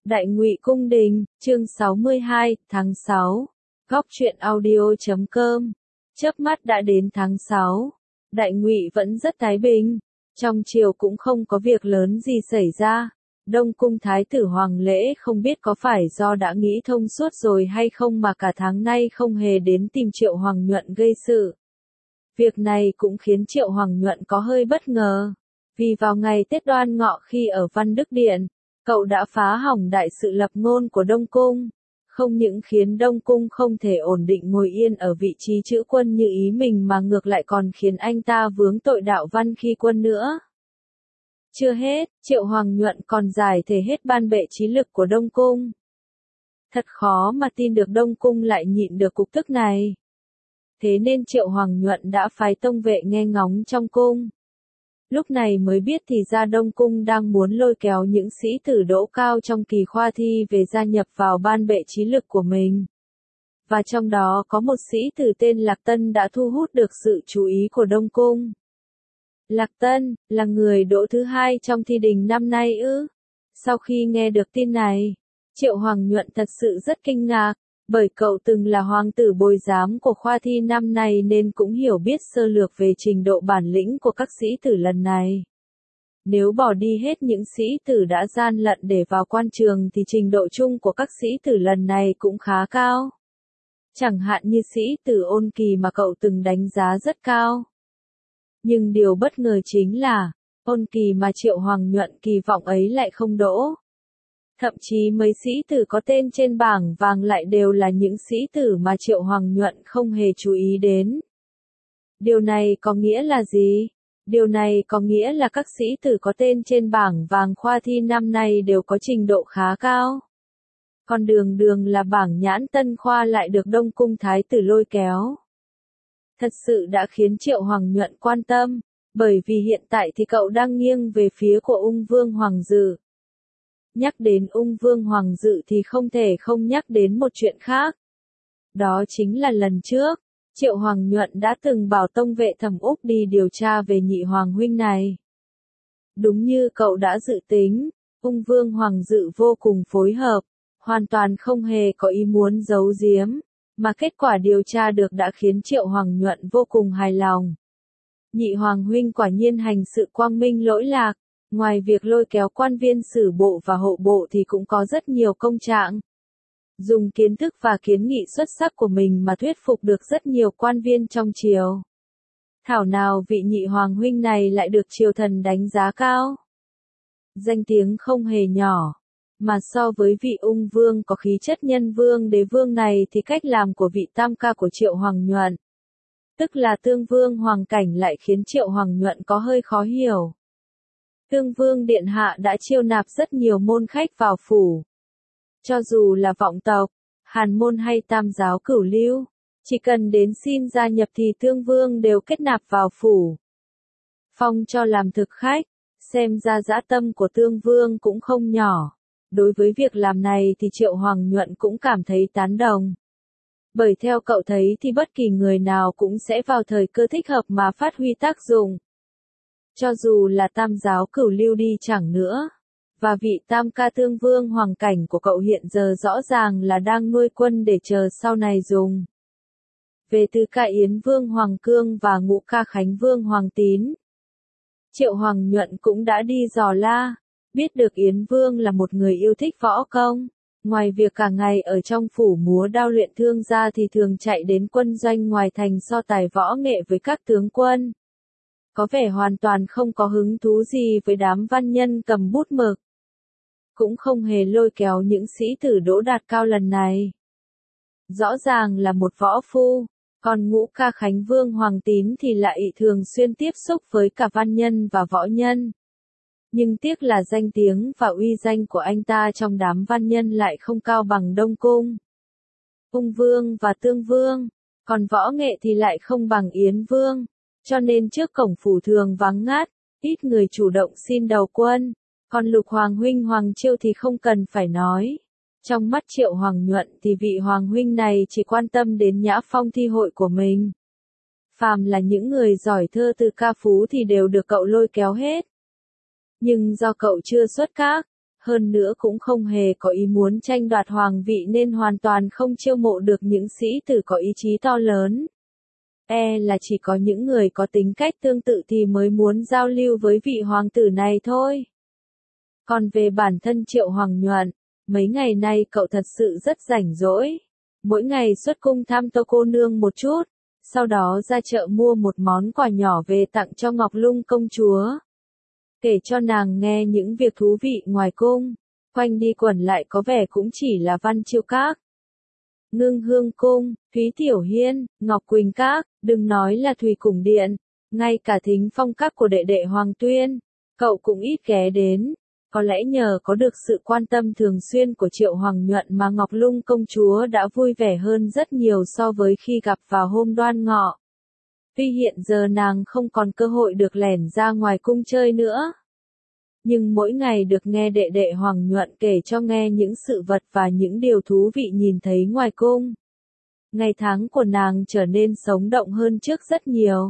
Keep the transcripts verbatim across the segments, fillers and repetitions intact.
Đại Ngụy Cung Đình, chương sáu mươi hai, tháng sáu. Góc truyện audio chấm com. Chớp mắt đã đến tháng sáu. Đại Ngụy vẫn rất thái bình. Trong triều cũng không có việc lớn gì xảy ra. Đông cung thái tử Hoàng Lễ không biết có phải do đã nghĩ thông suốt rồi hay không mà cả tháng nay không hề đến tìm Triệu Hoàng Nhuận gây sự. Việc này cũng khiến Triệu Hoàng Nhuận có hơi bất ngờ. Vì vào ngày Tết Đoan Ngọ khi ở Văn Đức Điện, cậu đã phá hỏng đại sự lập ngôn của Đông Cung, không những khiến Đông Cung không thể ổn định ngồi yên ở vị trí chữ quân như ý mình mà ngược lại còn khiến anh ta vướng tội đạo văn khi quân nữa. Chưa hết, Triệu Hoàng Nhuận còn giải thể hết ban bệ trí lực của Đông Cung. Thật khó mà tin được Đông Cung lại nhịn được cục tức này. Thế nên Triệu Hoàng Nhuận đã phái tông vệ nghe ngóng trong cung. Lúc này mới biết thì ra Đông Cung đang muốn lôi kéo những sĩ tử đỗ cao trong kỳ khoa thi về gia nhập vào ban bệ trí lực của mình. Và trong đó có một sĩ tử tên Lạc Tân đã thu hút được sự chú ý của Đông Cung. Lạc Tân, là người đỗ thứ hai trong thi đình năm nay ư? Sau khi nghe được tin này, Triệu Hoàng Nhuận thật sự rất kinh ngạc, bởi cậu từng là hoàng tử bồi giám của khoa thi năm nay nên cũng hiểu biết sơ lược về trình độ bản lĩnh của các sĩ tử lần này. Nếu bỏ đi hết những sĩ tử đã gian lận để vào quan trường thì trình độ chung của các sĩ tử lần này cũng khá cao. Chẳng hạn như sĩ tử Ôn Kỳ mà cậu từng đánh giá rất cao. Nhưng điều bất ngờ chính là, Ôn Kỳ mà Triệu Hoàng Nhuận kỳ vọng ấy lại không đỗ. Thậm chí mấy sĩ tử có tên trên bảng vàng lại đều là những sĩ tử mà Triệu Hoàng Nhuận không hề chú ý đến. Điều này có nghĩa là gì? Điều này có nghĩa là các sĩ tử có tên trên bảng vàng khoa thi năm nay đều có trình độ khá cao. Còn đường đường là bảng nhãn tân khoa lại được Đông Cung thái tử lôi kéo. Thật sự đã khiến Triệu Hoàng Nhuận quan tâm, bởi vì hiện tại thì cậu đang nghiêng về phía của Ung Vương Hoàng Dự. Nhắc đến Ung Vương Hoàng Dự thì không thể không nhắc đến một chuyện khác. Đó chính là lần trước, Triệu Hoàng Nhuận đã từng bảo tông vệ Thẩm Úc đi điều tra về nhị hoàng huynh này. Đúng như cậu đã dự tính, Ung Vương Hoàng Dự vô cùng phối hợp, hoàn toàn không hề có ý muốn giấu giếm, mà kết quả điều tra được đã khiến Triệu Hoàng Nhuận vô cùng hài lòng. Nhị hoàng huynh quả nhiên hành sự quang minh lỗi lạc. Ngoài việc lôi kéo quan viên sử bộ và hộ bộ thì cũng có rất nhiều công trạng. Dùng kiến thức và kiến nghị xuất sắc của mình mà thuyết phục được rất nhiều quan viên trong triều. Thảo nào vị nhị hoàng huynh này lại được triều thần đánh giá cao. Danh tiếng không hề nhỏ. Mà so với vị Ung Vương có khí chất nhân vương đế vương này thì cách làm của vị tam ca của Triệu Hoàng Nhuận, tức là Tương Vương Hoàng Cảnh lại khiến Triệu Hoàng Nhuận có hơi khó hiểu. Tương Vương Điện Hạ đã chiêu nạp rất nhiều môn khách vào phủ. Cho dù là vọng tộc, hàn môn hay tam giáo cửu lưu, chỉ cần đến xin gia nhập thì Tương Vương đều kết nạp vào phủ. Phong cho làm thực khách, xem ra dã tâm của Tương Vương cũng không nhỏ. Đối với việc làm này thì Triệu Hoàng Nhuận cũng cảm thấy tán đồng. Bởi theo cậu thấy thì bất kỳ người nào cũng sẽ vào thời cơ thích hợp mà phát huy tác dụng. Cho dù là tam giáo cửu lưu đi chẳng nữa. Và vị tam ca Tương Vương Hoàng Cảnh của cậu hiện giờ rõ ràng là đang nuôi quân để chờ sau này dùng. Về tứ ca Yến Vương Hoàng Cương và ngũ ca Khánh Vương Hoàng Tín, Triệu Hoàng Nhuận cũng đã đi dò la, biết được Yến Vương là một người yêu thích võ công. Ngoài việc cả ngày ở trong phủ múa đao luyện thương ra thì thường chạy đến quân doanh ngoài thành so tài võ nghệ với các tướng quân. Có vẻ hoàn toàn không có hứng thú gì với đám văn nhân cầm bút mực. Cũng không hề lôi kéo những sĩ tử đỗ đạt cao lần này. Rõ ràng là một võ phu, còn ngũ ca Khánh Vương Hoàng Tín thì lại thường xuyên tiếp xúc với cả văn nhân và võ nhân. Nhưng tiếc là danh tiếng và uy danh của anh ta trong đám văn nhân lại không cao bằng Đông Cung, Ung Vương và Tương Vương, còn võ nghệ thì lại không bằng Yến Vương. Cho nên trước cổng phủ thường vắng ngát, ít người chủ động xin đầu quân, còn Lục Hoàng huynh Hoàng Chiêu thì không cần phải nói. Trong mắt Triệu Hoàng Nhuận thì vị Hoàng huynh này chỉ quan tâm đến nhã phong thi hội của mình. Phàm là những người giỏi thơ từ ca phú thì đều được cậu lôi kéo hết. Nhưng do cậu chưa xuất các, hơn nữa cũng không hề có ý muốn tranh đoạt hoàng vị nên hoàn toàn không chiêu mộ được những sĩ tử có ý chí to lớn. E là chỉ có những người có tính cách tương tự thì mới muốn giao lưu với vị hoàng tử này thôi. Còn về bản thân Triệu Hoàng Nhuận, mấy ngày nay cậu thật sự rất rảnh rỗi. Mỗi ngày xuất cung thăm Tô cô nương một chút, sau đó ra chợ mua một món quà nhỏ về tặng cho Ngọc Lung công chúa. Kể cho nàng nghe những việc thú vị ngoài cung, quanh đi quẩn lại có vẻ cũng chỉ là Văn Chiêu Các, Ngưng Hương Cung, Thúy Tiểu Hiên, Ngọc Quỳnh Các, đừng nói là Thủy Cung Điện, ngay cả Thính Phong Các của đệ đệ Hoàng Tuyên, cậu cũng ít ghé đến. Có lẽ nhờ có được sự quan tâm thường xuyên của Triệu Hoàng Nhuận mà Ngọc Lung công chúa đã vui vẻ hơn rất nhiều so với khi gặp vào hôm Đoan Ngọ. Tuy hiện giờ nàng không còn cơ hội được lẻn ra ngoài cung chơi nữa, nhưng mỗi ngày được nghe đệ đệ Hoàng Nhuận kể cho nghe những sự vật và những điều thú vị nhìn thấy ngoài cung. Ngày tháng của nàng trở nên sống động hơn trước rất nhiều.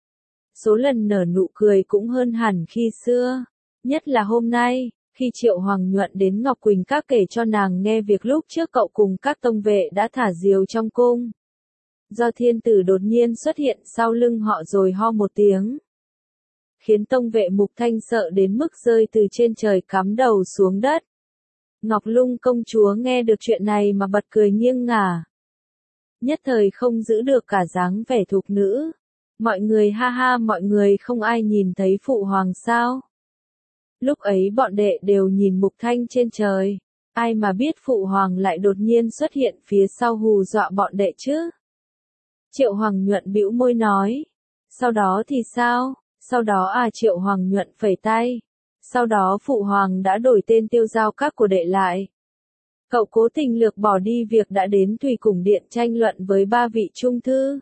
Số lần nở nụ cười cũng hơn hẳn khi xưa. Nhất là hôm nay, khi Triệu Hoàng Nhuận đến Ngọc Quỳnh Các kể cho nàng nghe việc lúc trước cậu cùng các tông vệ đã thả diều trong cung. Do thiên tử đột nhiên xuất hiện sau lưng họ rồi ho một tiếng, khiến tông vệ Mục Thanh sợ đến mức rơi từ trên trời cắm đầu xuống đất. Ngọc Lung công chúa nghe được chuyện này mà bật cười nghiêng ngả. Nhất thời không giữ được cả dáng vẻ thục nữ. Mọi người ha ha, mọi người không ai nhìn thấy phụ hoàng sao? Lúc ấy bọn đệ đều nhìn Mục Thanh trên trời, ai mà biết phụ hoàng lại đột nhiên xuất hiện phía sau hù dọa bọn đệ chứ? Triệu Hoàng Nhuận bĩu môi nói, sau đó thì sao? Sau đó à Triệu Hoàng Nhuận phẩy tay, sau đó phụ hoàng đã đổi tên Tiêu Giao Các của đệ lại. Cậu cố tình lược bỏ đi việc đã đến Thủy Cung Điện tranh luận với ba vị trung thư.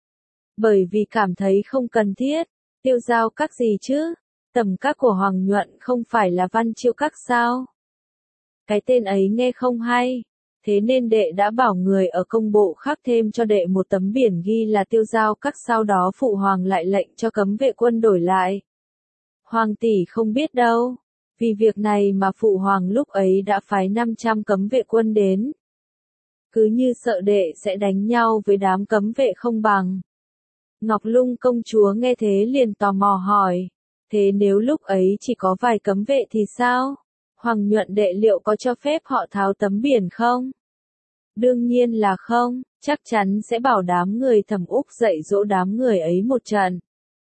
Bởi vì cảm thấy không cần thiết, Tiêu Giao Các gì chứ? Tầm các của Hoàng Nhuận không phải là Văn Chiêu Các sao? Cái tên ấy nghe không hay, thế nên đệ đã bảo người ở công bộ khắc thêm cho đệ một tấm biển ghi là Tiêu Giao Các, sau đó phụ hoàng lại lệnh cho cấm vệ quân đổi lại. Hoàng tỷ không biết đâu, vì việc này mà phụ hoàng lúc ấy đã phái năm trăm cấm vệ quân đến. Cứ như sợ đệ sẽ đánh nhau với đám cấm vệ không bằng. Ngọc Lung công chúa nghe thế liền tò mò hỏi. Thế nếu lúc ấy chỉ có vài cấm vệ thì sao? Hoàng Nhuận đệ liệu có cho phép họ tháo tấm biển không? Đương nhiên là không, chắc chắn sẽ bảo đám người Thẩm Úc dạy dỗ đám người ấy một trận.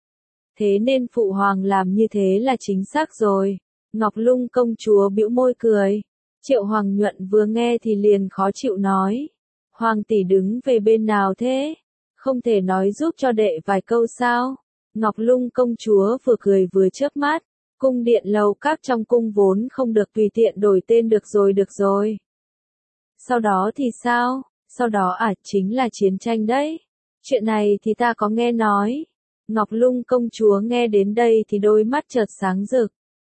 Thế nên phụ hoàng làm như thế là chính xác rồi. Ngọc Lung công chúa bĩu môi cười. Triệu Hoàng Nhuận vừa nghe thì liền khó chịu nói. Hoàng tỷ đứng về bên nào thế? Không thể nói giúp cho đệ vài câu sao? Ngọc Lung công chúa vừa cười vừa chớp mắt, cung điện lầu các trong cung vốn không được tùy tiện đổi tên được rồi được rồi. Sau đó thì sao? Sau đó à, chính là chiến tranh đấy. Chuyện này thì ta có nghe nói. Ngọc Lung công chúa nghe đến đây thì đôi mắt chợt sáng rực.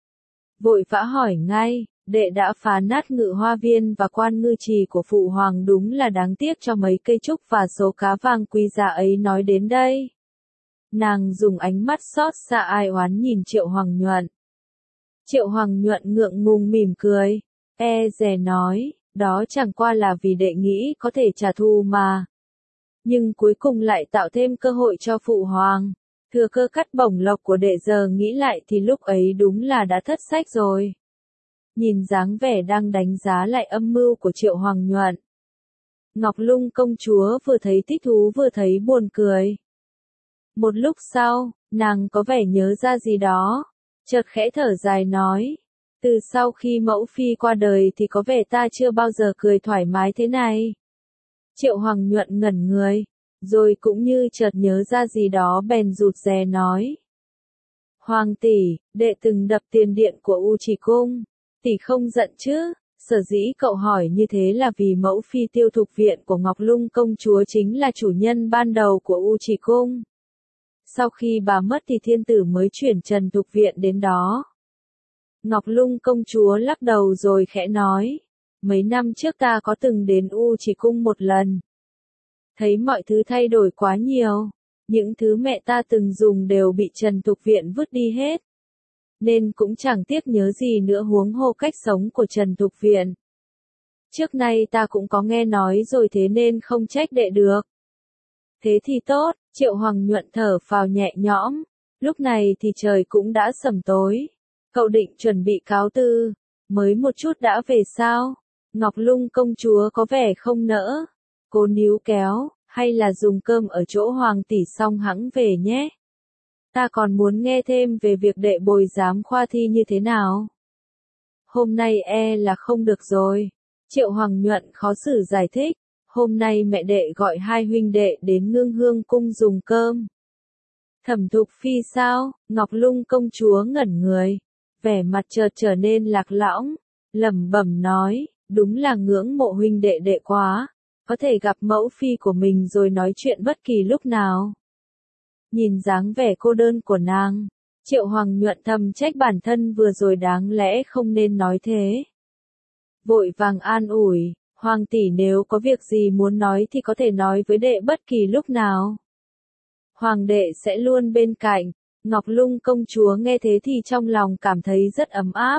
Vội vã hỏi ngay, đệ đã phá nát Ngự Hoa Viên và Quan Ngư Trì của phụ hoàng, đúng là đáng tiếc cho mấy cây trúc và số cá vàng quý giá ấy nói đến đây. Nàng dùng ánh mắt xót xa ai oán nhìn Triệu Hoàng Nhuận. Triệu Hoàng Nhuận ngượng ngùng mỉm cười, e dè nói, đó chẳng qua là vì đệ nghĩ có thể trả thù mà. Nhưng cuối cùng lại tạo thêm cơ hội cho phụ hoàng, thừa cơ cắt bổng lộc của đệ, giờ nghĩ lại thì lúc ấy đúng là đã thất sách rồi. Nhìn dáng vẻ đang đánh giá lại âm mưu của Triệu Hoàng Nhuận, Ngọc Lung công chúa vừa thấy thích thú vừa thấy buồn cười. Một lúc sau, nàng có vẻ nhớ ra gì đó, chợt khẽ thở dài nói, từ sau khi mẫu phi qua đời thì có vẻ ta chưa bao giờ cười thoải mái thế này. Triệu Hoàng Nhuận ngẩn người, rồi cũng như chợt nhớ ra gì đó bèn rụt rè nói. Hoàng tỷ, đệ từng đập tiền điện của U Trì Cung, tỷ không giận chứ? Sở dĩ cậu hỏi như thế là vì mẫu phi Tiêu Thục Viện của Ngọc Lung công chúa chính là chủ nhân ban đầu của U Trì Cung. Sau khi bà mất thì thiên tử mới chuyển Trần Thục Viện đến đó. Ngọc Lung công chúa lắc đầu rồi khẽ nói, mấy năm trước ta có từng đến U Trì Cung một lần. Thấy mọi thứ thay đổi quá nhiều, những thứ mẹ ta từng dùng đều bị Trần Thục Viện vứt đi hết. nên cũng chẳng tiếc nhớ gì nữa huống hồ cách sống của Trần Thục Viện. Trước nay ta cũng có nghe nói rồi thế nên không trách đệ được. Thế thì tốt, Triệu Hoàng Nhuận thở phào nhẹ nhõm, lúc này thì trời cũng đã sẩm tối. Cậu định chuẩn bị cáo từ, mới một chút đã về sao? Ngọc Lung công chúa có vẻ không nỡ. Cô níu kéo, hay là dùng cơm ở chỗ Hoàng tỷ xong hẵng về nhé. Ta còn muốn nghe thêm về việc đệ bồi giám khoa thi như thế nào. Hôm nay e là không được rồi. Triệu Hoàng Nhuận khó xử giải thích. Hôm nay mẹ đệ gọi hai huynh đệ đến Ngưng Hương cung dùng cơm. Thẩm Thục Phi sao? Ngọc Lung công chúa ngẩn người. Vẻ mặt chợt trở nên lạc lõng. Lẩm bẩm nói, đúng là ngưỡng mộ huynh đệ đệ quá. Có thể gặp mẫu phi của mình rồi nói chuyện bất kỳ lúc nào. Nhìn dáng vẻ cô đơn của nàng, Triệu Hoàng Nhuận thầm trách bản thân vừa rồi đáng lẽ không nên nói thế. Vội vàng an ủi, Hoàng tỷ nếu có việc gì muốn nói thì có thể nói với đệ bất kỳ lúc nào. Hoàng đệ sẽ luôn bên cạnh. Ngọc Lung công chúa nghe thế thì trong lòng cảm thấy rất ấm áp.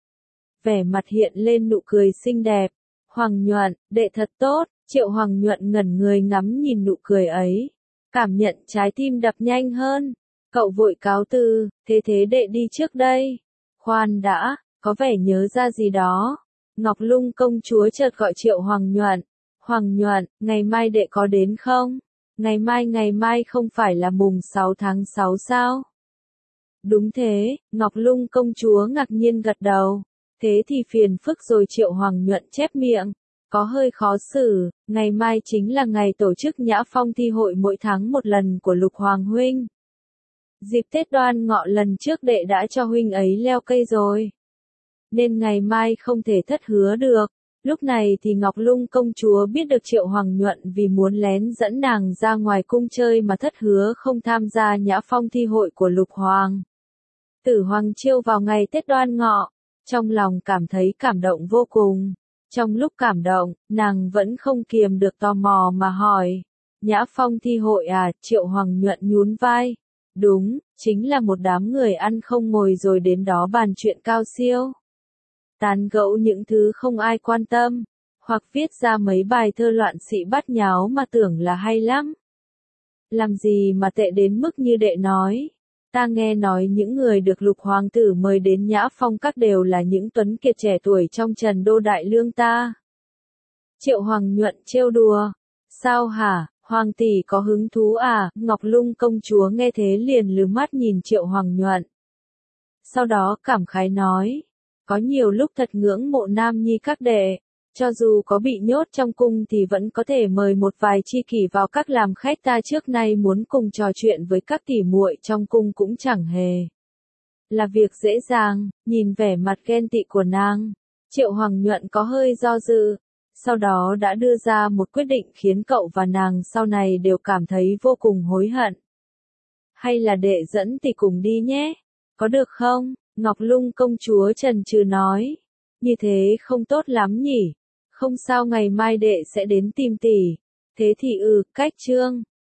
Vẻ mặt hiện lên nụ cười xinh đẹp. Hoàng Nhuận, đệ thật tốt. Triệu Hoàng Nhuận ngẩn người ngắm nhìn nụ cười ấy. Cảm nhận trái tim đập nhanh hơn. Cậu vội cáo từ, thế thế đệ đi trước đây. Khoan đã, có vẻ nhớ ra gì đó. Ngọc Lung công chúa chợt gọi Triệu Hoàng Nhuận. Hoàng Nhuận, ngày mai đệ có đến không? Ngày mai ngày mai không phải là mùng sáu tháng sáu sao? Đúng thế, Ngọc Lung công chúa ngạc nhiên gật đầu. Thế thì phiền phức rồi. Triệu Hoàng Nhuận chép miệng. Có hơi khó xử, ngày mai chính là ngày tổ chức Nhã Phong thi hội mỗi tháng một lần của Lục Hoàng huynh. Dịp Tết Đoan Ngọ lần trước đệ đã cho huynh ấy leo cây rồi. Nên ngày mai không thể thất hứa được. Lúc này thì Ngọc Lung công chúa biết được Triệu Hoàng Nhuận vì muốn lén dẫn nàng ra ngoài cung chơi mà thất hứa không tham gia Nhã Phong thi hội của Lục Hoàng. Tử Hoàng Chiêu vào ngày Tết Đoan Ngọ, trong lòng cảm thấy cảm động vô cùng. Trong lúc cảm động, nàng vẫn không kiềm được tò mò mà hỏi. Nhã Phong thi hội à? Triệu Hoàng Nhuận nhún vai. Đúng, chính là một đám người ăn không ngồi rồi đến đó bàn chuyện cao siêu. Tán gẫu những thứ không ai quan tâm, hoặc viết ra mấy bài thơ loạn xị bát nháo mà tưởng là hay lắm. Làm gì mà tệ đến mức như đệ nói. Ta nghe nói những người được Lục Hoàng tử mời đến Nhã Phong các đều là những tuấn kiệt trẻ tuổi trong Trần Đô Đại Lương ta. Triệu Hoàng Nhuận trêu đùa. Sao hả, Hoàng tỷ có hứng thú à? Ngọc Lung công chúa nghe thế liền lừ mắt nhìn Triệu Hoàng Nhuận. Sau đó cảm khái nói. Có nhiều lúc thật ngưỡng mộ nam nhi các đệ. Cho dù có bị nhốt trong cung thì vẫn có thể mời một vài tri kỷ vào các làm khách. Ta trước nay muốn cùng trò chuyện với các tỷ muội trong cung cũng chẳng hề là việc dễ dàng. Nhìn vẻ mặt ghen tị của nàng, Triệu Hoàng Nhuận có hơi do dự, sau đó đã đưa ra một quyết định khiến cậu và nàng sau này đều cảm thấy vô cùng hối hận. Hay là đệ dẫn tỷ cùng đi nhé, có được không? Ngọc Lung công chúa chần chừ nói. Như thế không tốt lắm nhỉ. Không sao, ngày mai đệ sẽ đến tìm tỷ. Thế thì ừ, cách chương.